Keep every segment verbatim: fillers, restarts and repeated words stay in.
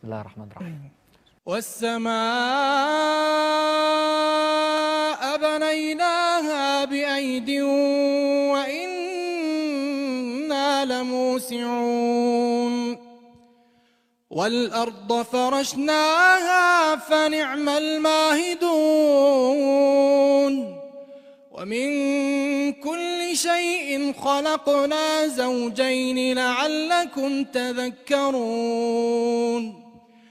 بسم الله الرحمن الرحيم. والسماء بنيناها بأيد وإنا لموسعون والأرض فرشناها فنعم الماهدون ومن كل شيء خلقنا زوجين لعلكم تذكرون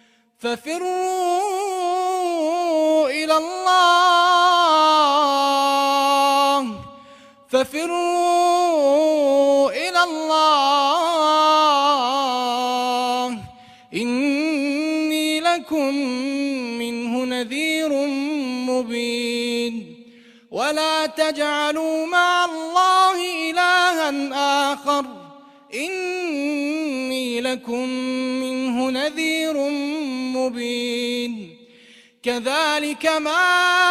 ففروا إلى الله ففروا إلى الله إني لكم منه نذير مبين ولا تجعلوا مع الله إلها آخر إني لكم منه نذير مبين كذلك ما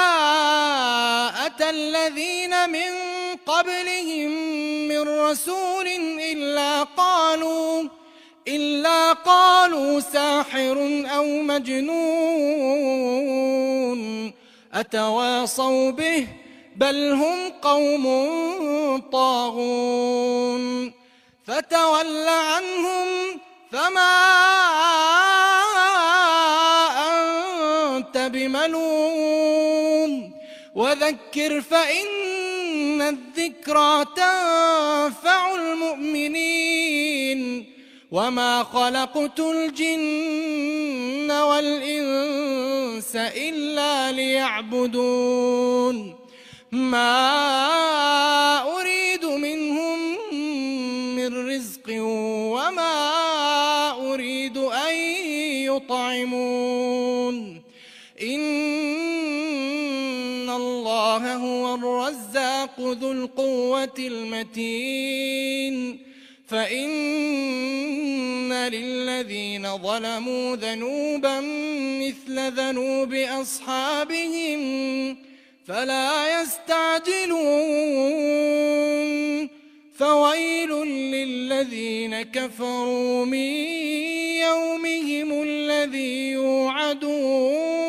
أتى الذين من قبلهم من رسول إلا قالوا إلا قالوا ساحر أو مجنون أتواصوا به بل هم قوم طاغون فتول عنهم فما أنت بملوم وذكر فإن الذكرى تنفع المؤمنين وما خلقت الجن والإنس إلا ليعبدون ما أريد منهم من رزق وما أريد أن يطعمون إن الله هو الرزاق ذو القوة المتين فإن للذين ظلموا ذنوبا مثل ذنوب أصحابهم فلا يستعجلون فويل للذين كفروا من يومهم الذي يوعدون